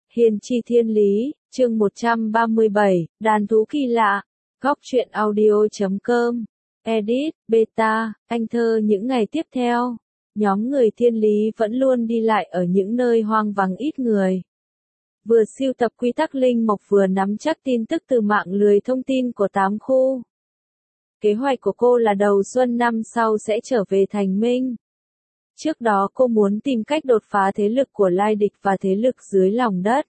Hiền tri thiên lý, chương 137, đàn thú kỳ lạ. Góc truyện audio.com. Edit, beta, anh thơ những ngày tiếp theo. Nhóm người thiên lý vẫn luôn đi lại ở những nơi hoang vắng ít người. Vừa sưu tập quy tắc linh mộc vừa nắm chắc tin tức từ mạng lưới thông tin của 8 khu. Kế hoạch của cô là đầu xuân năm sau sẽ trở về Thành Minh. Trước đó cô muốn tìm cách đột phá thế lực của lai địch và thế lực dưới lòng đất.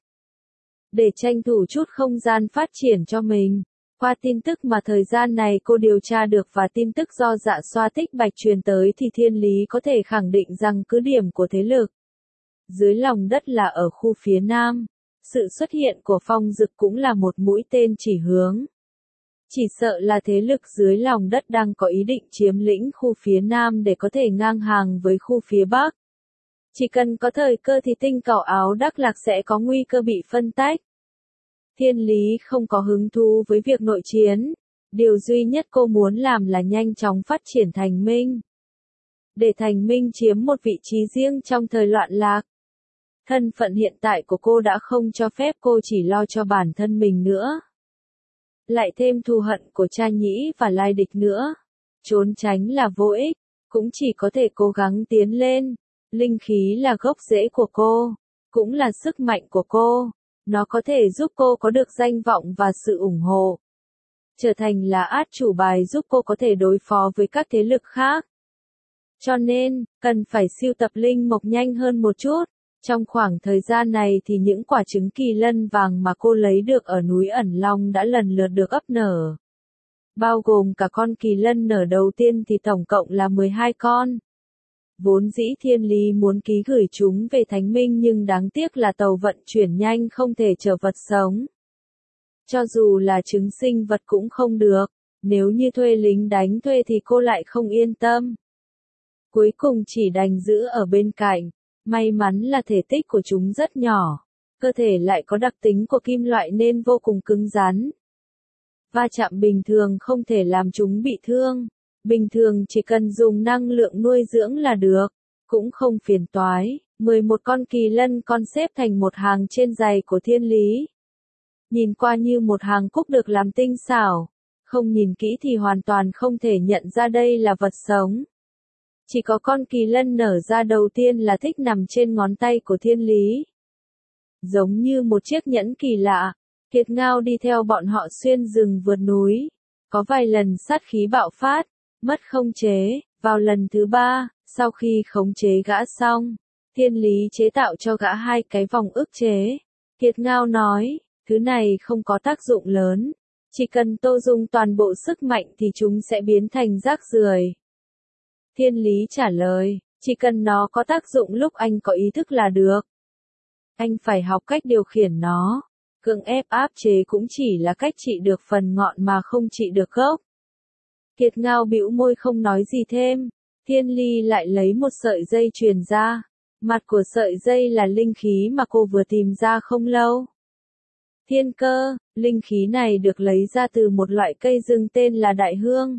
Để tranh thủ chút không gian phát triển cho mình. Qua tin tức mà thời gian này cô điều tra được và tin tức do Dạ Xoa Tích Bạch truyền tới thì thiên lý có thể khẳng định rằng cứ điểm của thế lực dưới lòng đất là ở khu phía nam. Sự xuất hiện của Phong Dực cũng là một mũi tên chỉ hướng. Chỉ sợ là thế lực dưới lòng đất đang có ý định chiếm lĩnh khu phía nam để có thể ngang hàng với khu phía bắc. Chỉ cần có thời cơ thì tinh cẩu áo Đắc Lạc sẽ có nguy cơ bị phân tách. Thiên lý không có hứng thú với việc nội chiến. Điều duy nhất cô muốn làm là nhanh chóng phát triển Thành Minh. Để Thành Minh chiếm một vị trí riêng trong thời loạn lạc. Thân phận hiện tại của cô đã không cho phép cô chỉ lo cho bản thân mình nữa. Lại thêm thù hận của cha nhĩ và lai địch nữa. Trốn tránh là vô ích, cũng chỉ có thể cố gắng tiến lên. Linh khí là gốc rễ của cô, cũng là sức mạnh của cô. Nó có thể giúp cô có được danh vọng và sự ủng hộ. Trở thành là át chủ bài giúp cô có thể đối phó với các thế lực khác. Cho nên, cần phải sưu tập linh mộc nhanh hơn một chút. Trong khoảng thời gian này thì những quả trứng kỳ lân vàng mà cô lấy được ở núi Ẩn Long đã lần lượt được ấp nở. Bao gồm cả con kỳ lân nở đầu tiên thì tổng cộng là 12 con. Vốn dĩ thiên lý muốn ký gửi chúng về Thánh Minh nhưng đáng tiếc là tàu vận chuyển nhanh không thể chở vật sống. Cho dù là trứng sinh vật cũng không được, nếu như thuê lính đánh thuê thì cô lại không yên tâm. Cuối cùng chỉ đành giữ ở bên cạnh. May mắn là thể tích của chúng rất nhỏ, cơ thể lại có đặc tính của kim loại nên vô cùng cứng rắn. Va chạm bình thường không thể làm chúng bị thương, bình thường chỉ cần dùng năng lượng nuôi dưỡng là được, cũng không phiền toái. 11 con kỳ lân con xếp thành một hàng trên giày của thiên lý. Nhìn qua như một hàng cúc được làm tinh xảo, không nhìn kỹ thì hoàn toàn không thể nhận ra đây là vật sống. Chỉ có con kỳ lân nở ra đầu tiên là thích nằm trên ngón tay của thiên lý. Giống như một chiếc nhẫn kỳ lạ, Kiệt Ngao đi theo bọn họ xuyên rừng vượt núi. Có vài lần sát khí bạo phát, mất khống chế. Vào lần thứ 3, sau khi khống chế gã xong, thiên lý chế tạo cho gã 2 cái vòng ức chế. Kiệt Ngao nói, thứ này không có tác dụng lớn. Chỉ cần tô dung toàn bộ sức mạnh thì chúng sẽ biến thành rác rưởi. Thiên lý trả lời, chỉ cần nó có tác dụng lúc anh có ý thức là được. Anh phải học cách điều khiển nó. Cưỡng ép áp chế cũng chỉ là cách trị được phần ngọn mà không trị được gốc. Kiệt Ngao bĩu môi không nói gì thêm. Thiên lý lại lấy một sợi dây truyền ra. Mặt của sợi dây là linh khí mà cô vừa tìm ra không lâu. Thiên cơ, linh khí này được lấy ra từ một loại cây rừng tên là đại hương.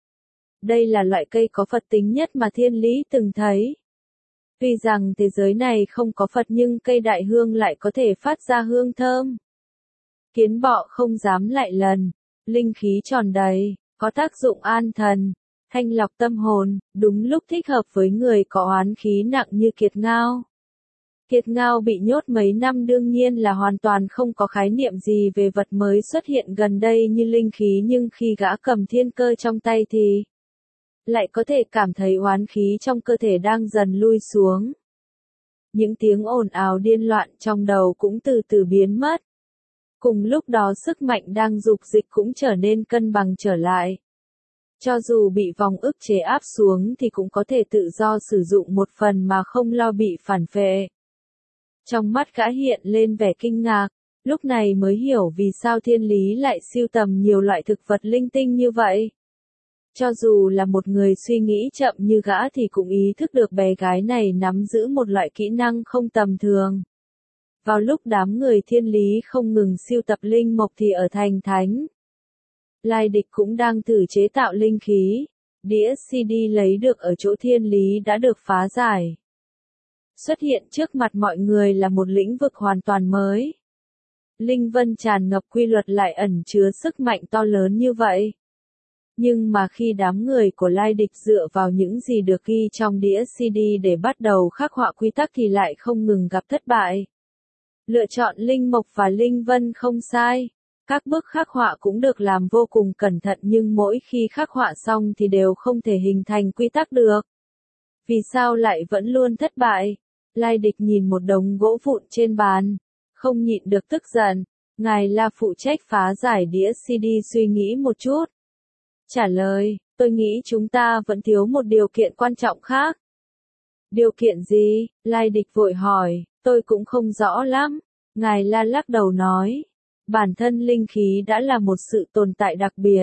Đây là loại cây có Phật tính nhất mà thiên lý từng thấy. Tuy rằng thế giới này không có Phật nhưng cây đại hương lại có thể phát ra hương thơm. Kiến bọ không dám lại lần, linh khí tròn đầy, có tác dụng an thần, thanh lọc tâm hồn, đúng lúc thích hợp với người có oán khí nặng như Kiệt Ngao. Kiệt Ngao bị nhốt mấy năm đương nhiên là hoàn toàn không có khái niệm gì về vật mới xuất hiện gần đây như linh khí nhưng khi gã cầm thiên cơ trong tay thì lại có thể cảm thấy oán khí trong cơ thể đang dần lui xuống. Những tiếng ồn ào điên loạn trong đầu cũng từ từ biến mất. Cùng lúc đó sức mạnh đang dục dịch cũng trở nên cân bằng trở lại. Cho dù bị vòng ức chế áp xuống thì cũng có thể tự do sử dụng một phần mà không lo bị phản vệ. Trong mắt gã hiện lên vẻ kinh ngạc, lúc này mới hiểu vì sao thiên lý lại sưu tầm nhiều loại thực vật linh tinh như vậy. Cho dù là một người suy nghĩ chậm như gã thì cũng ý thức được bé gái này nắm giữ một loại kỹ năng không tầm thường. Vào lúc đám người thiên lý không ngừng sưu tập linh mộc thì ở thành thánh, lai địch cũng đang thử chế tạo linh khí. Đĩa CD lấy được ở chỗ thiên lý đã được phá giải. xuất hiện trước mặt mọi người là một lĩnh vực hoàn toàn mới. Linh vân tràn ngập quy luật lại ẩn chứa sức mạnh to lớn như vậy. Nhưng mà khi đám người của Lai Địch dựa vào những gì được ghi trong đĩa CD để bắt đầu khắc họa quy tắc thì lại không ngừng gặp thất bại. Lựa chọn linh mộc và linh vân không sai. Các bước khắc họa cũng được làm vô cùng cẩn thận nhưng mỗi khi khắc họa xong thì đều không thể hình thành quy tắc được. Vì sao lại vẫn luôn thất bại? Lai Địch nhìn một đống gỗ vụn trên bàn, không nhịn được tức giận. Ngài là phụ trách phá giải đĩa CD suy nghĩ một chút. Trả lời, tôi nghĩ chúng ta vẫn thiếu một điều kiện quan trọng khác. Điều kiện gì? Lai Địch vội hỏi, tôi cũng không rõ lắm. Ngài La lắc đầu nói, bản thân linh khí đã là một sự tồn tại đặc biệt.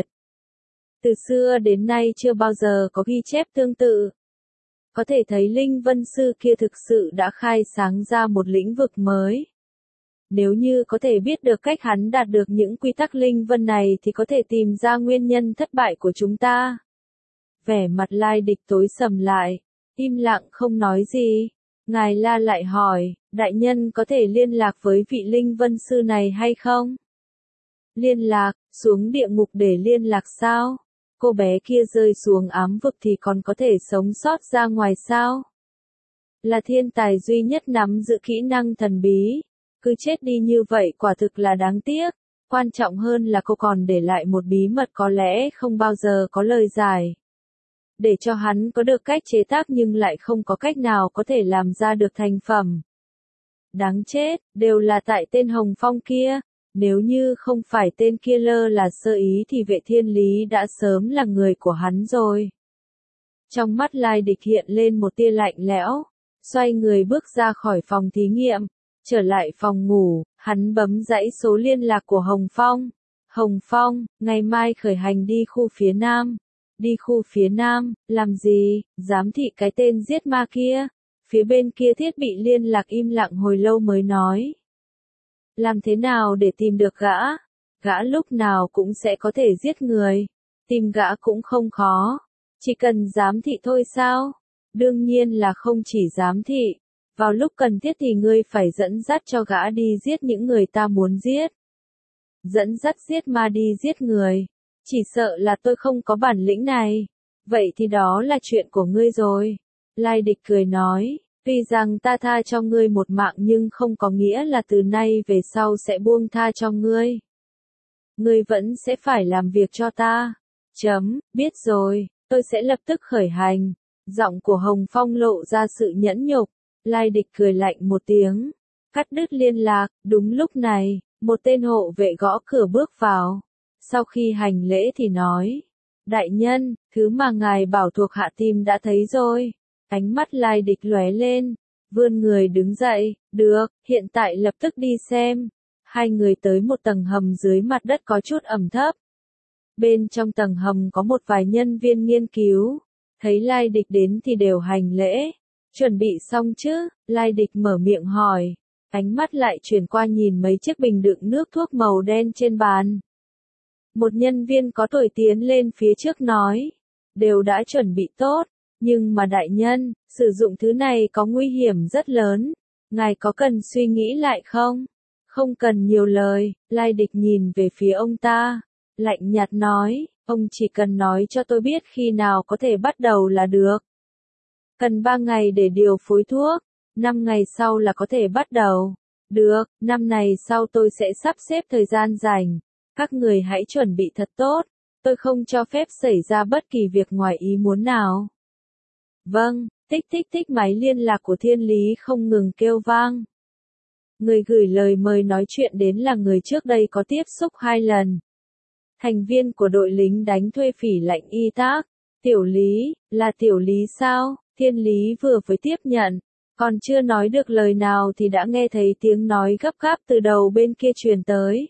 Từ xưa đến nay chưa bao giờ có ghi chép tương tự. Có thể thấy Linh Vân Sư kia thực sự đã khai sáng ra một lĩnh vực mới. Nếu như có thể biết được cách hắn đạt được những quy tắc linh vân này thì có thể tìm ra nguyên nhân thất bại của chúng ta. Vẻ mặt Lai Địch tối sầm lại, im lặng không nói gì. Ngài La lại hỏi, đại nhân có thể liên lạc với vị Linh Vân Sư này hay không? Liên lạc, xuống địa ngục để liên lạc sao? Cô bé kia rơi xuống ám vực thì còn có thể sống sót ra ngoài sao? Là thiên tài duy nhất nắm giữ kỹ năng thần bí. Cứ chết đi như vậy quả thực là đáng tiếc. Quan trọng hơn là cô còn để lại một bí mật có lẽ không bao giờ có lời giải. Để cho hắn có được cách chế tác nhưng lại không có cách nào có thể làm ra được thành phẩm. Đáng chết, đều là tại tên Hồng Phong kia. Nếu như không phải tên kia lơ là sơ ý thì Vệ Thiên Lý đã sớm là người của hắn rồi. Trong mắt Lai Địch hiện lên một tia lạnh lẽo, xoay người bước ra khỏi phòng thí nghiệm, trở lại phòng ngủ, hắn bấm dãy số liên lạc của Hồng Phong. Hồng Phong, ngày mai khởi hành đi khu phía Nam. Đi khu phía Nam, làm gì, giám thị cái tên giết ma kia. Phía bên kia thiết bị liên lạc im lặng hồi lâu mới nói. Làm thế nào để tìm được gã? Gã lúc nào cũng sẽ có thể giết người. Tìm gã cũng không khó. Chỉ cần giám thị thôi sao? Đương nhiên là không chỉ giám thị. Vào lúc cần thiết thì ngươi phải dẫn dắt cho gã đi giết những người ta muốn giết. Dẫn dắt giết ma đi giết người. Chỉ sợ là tôi không có bản lĩnh này. Vậy thì đó là chuyện của ngươi rồi. Lai Địch cười nói. Tuy rằng ta tha cho ngươi một mạng nhưng không có nghĩa là từ nay về sau sẽ buông tha cho ngươi. Ngươi vẫn sẽ phải làm việc cho ta. Biết rồi, tôi sẽ lập tức khởi hành. Giọng của Hồng Phong lộ ra sự nhẫn nhục. Lai Địch cười lạnh một tiếng. Cắt đứt liên lạc, đúng lúc này, một tên hộ vệ gõ cửa bước vào. Sau khi hành lễ thì nói. Đại nhân, thứ mà ngài bảo thuộc hạ tìm đã thấy rồi. Ánh mắt Lai Địch lóe lên, vươn người đứng dậy, được, hiện tại lập tức đi xem. Hai người tới một tầng hầm dưới mặt đất có chút ẩm thấp. Bên trong tầng hầm có một vài nhân viên nghiên cứu, thấy Lai Địch đến thì đều hành lễ. Chuẩn bị xong chứ? Lai Địch mở miệng hỏi, ánh mắt lại chuyển qua nhìn mấy chiếc bình đựng nước thuốc màu đen trên bàn. Một nhân viên có tuổi tiến lên phía trước nói, đều đã chuẩn bị tốt. Nhưng mà đại nhân, sử dụng thứ này có nguy hiểm rất lớn. Ngài có cần suy nghĩ lại không? Không cần nhiều lời, Lai Địch nhìn về phía ông ta. Lạnh nhạt nói, ông chỉ cần nói cho tôi biết khi nào có thể bắt đầu là được. Cần 3 ngày để điều phối thuốc, 5 ngày sau là có thể bắt đầu. Được, 5 ngày sau tôi sẽ sắp xếp thời gian rảnh. Các người hãy chuẩn bị thật tốt, tôi không cho phép xảy ra bất kỳ việc ngoài ý muốn nào. Vâng, tích tích tích máy liên lạc của Thiên Lý không ngừng kêu vang. Người gửi lời mời nói chuyện đến là người trước đây có tiếp xúc 2 lần. Thành viên của đội lính đánh thuê Phỉ Lạnh Y Tác. Tiểu Lý, là Tiểu Lý sao? Thiên Lý vừa mới tiếp nhận, còn chưa nói được lời nào thì đã nghe thấy tiếng nói gấp gáp từ đầu bên kia truyền tới.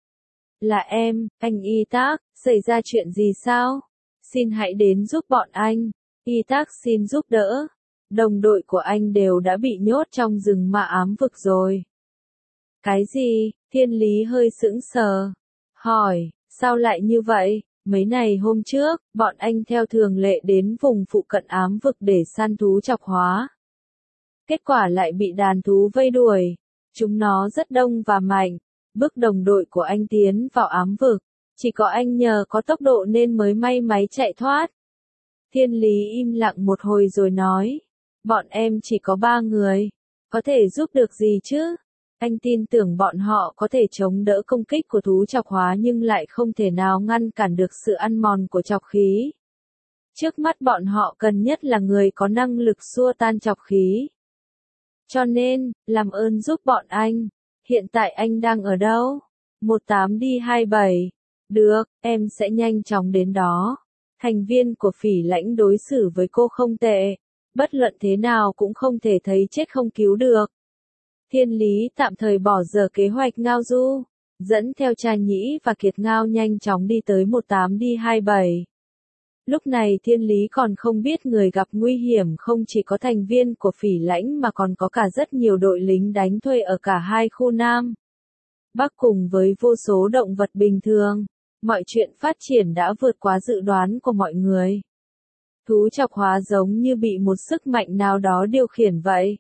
Là em, anh Y Tác, xảy ra chuyện gì sao? Xin hãy đến giúp bọn anh. Y Tác xin giúp đỡ. Đồng đội của anh đều đã bị nhốt trong rừng ma ám vực rồi. Cái gì? Thiên Lý hơi sững sờ. Hỏi, sao lại như vậy? Mấy ngày hôm trước, bọn anh theo thường lệ đến vùng phụ cận ám vực để săn thú chọc hóa. Kết quả lại bị đàn thú vây đuổi. Chúng nó rất đông và mạnh. Bước đồng đội của anh tiến vào ám vực. Chỉ có anh nhờ có tốc độ nên mới may máy chạy thoát. Thiên Lý im lặng một hồi rồi nói. Bọn em chỉ có 3 người. Có thể giúp được gì chứ? Anh tin tưởng bọn họ có thể chống đỡ công kích của thú trọc hóa nhưng lại không thể nào ngăn cản được sự ăn mòn của trọc khí. Trước mắt bọn họ cần nhất là người có năng lực xua tan trọc khí. Cho nên, làm ơn giúp bọn anh. Hiện tại anh đang ở đâu? 18D27. Được, em sẽ nhanh chóng đến đó. Thành viên của Phỉ Lãnh đối xử với cô không tệ. Bất luận thế nào cũng không thể thấy chết không cứu được. Thiên Lý tạm thời bỏ dở kế hoạch ngao du. Dẫn theo Cha Nhĩ và Kiệt Ngao nhanh chóng đi tới 18D27. Lúc này Thiên Lý còn không biết người gặp nguy hiểm không chỉ có thành viên của Phỉ Lãnh mà còn có cả rất nhiều đội lính đánh thuê ở cả hai khu Nam Bắc cùng với vô số động vật bình thường. Mọi chuyện phát triển đã vượt quá dự đoán của mọi người. Thú trọc hóa giống như bị một sức mạnh nào đó điều khiển vậy.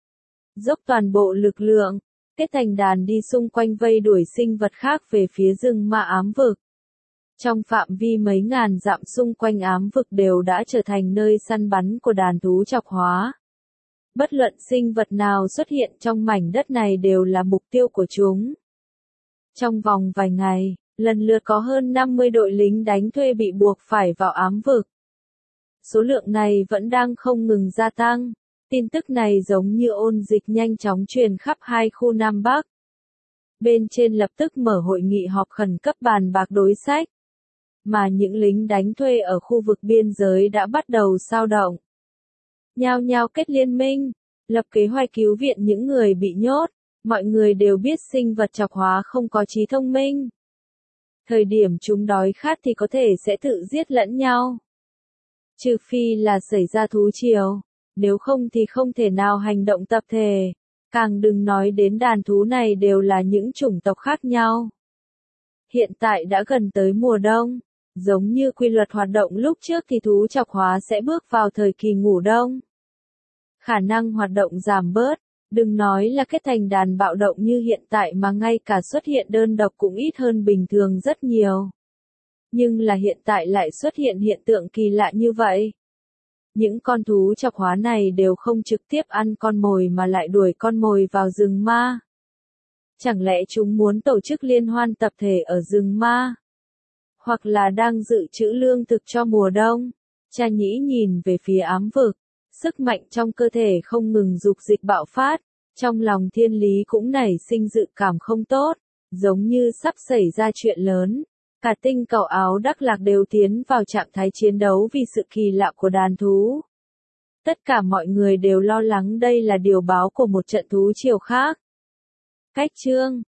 Dốc toàn bộ lực lượng, kết thành đàn đi xung quanh vây đuổi sinh vật khác về phía rừng ma ám vực. Trong phạm vi mấy ngàn dặm xung quanh ám vực đều đã trở thành nơi săn bắn của đàn thú trọc hóa. Bất luận sinh vật nào xuất hiện trong mảnh đất này đều là mục tiêu của chúng. Trong vòng vài ngày, lần lượt có hơn 50 đội lính đánh thuê bị buộc phải vào ám vực. Số lượng này vẫn đang không ngừng gia tăng. Tin tức này giống như ôn dịch nhanh chóng truyền khắp hai khu Nam Bắc. Bên trên lập tức mở hội nghị họp khẩn cấp bàn bạc đối sách. Mà những lính đánh thuê ở khu vực biên giới đã bắt đầu xao động. Nhao nhao kết liên minh, lập kế hoạch cứu viện những người bị nhốt. Mọi người đều biết sinh vật trọc hóa không có trí thông minh. Thời điểm chúng đói khát thì có thể sẽ tự giết lẫn nhau. Trừ phi là xảy ra thú triều, nếu không thì không thể nào hành động tập thể. Càng đừng nói đến đàn thú này đều là những chủng tộc khác nhau. Hiện tại đã gần tới mùa đông, giống như quy luật hoạt động lúc trước thì thú trọc hóa sẽ bước vào thời kỳ ngủ đông. Khả năng hoạt động giảm bớt, đừng nói là kết thành đàn bạo động như hiện tại mà ngay cả xuất hiện đơn độc cũng ít hơn bình thường rất nhiều. Nhưng là hiện tại lại xuất hiện hiện tượng kỳ lạ như vậy. Những con thú trọc hóa này đều không trực tiếp ăn con mồi mà lại đuổi con mồi vào rừng ma. Chẳng lẽ chúng muốn tổ chức liên hoan tập thể ở rừng ma? Hoặc là đang dự trữ lương thực cho mùa đông? Cha Nhĩ nhìn về phía ám vực. Sức mạnh trong cơ thể không ngừng dục dịch bạo phát. Trong lòng Thiên Lý cũng nảy sinh dự cảm không tốt. Giống như sắp xảy ra chuyện lớn. Cả tinh cầu áo Đắc Lạc đều tiến vào trạng thái chiến đấu vì sự kỳ lạ của đàn thú. Tất cả mọi người đều lo lắng đây là điều báo của một trận thú triều khác. Cách chương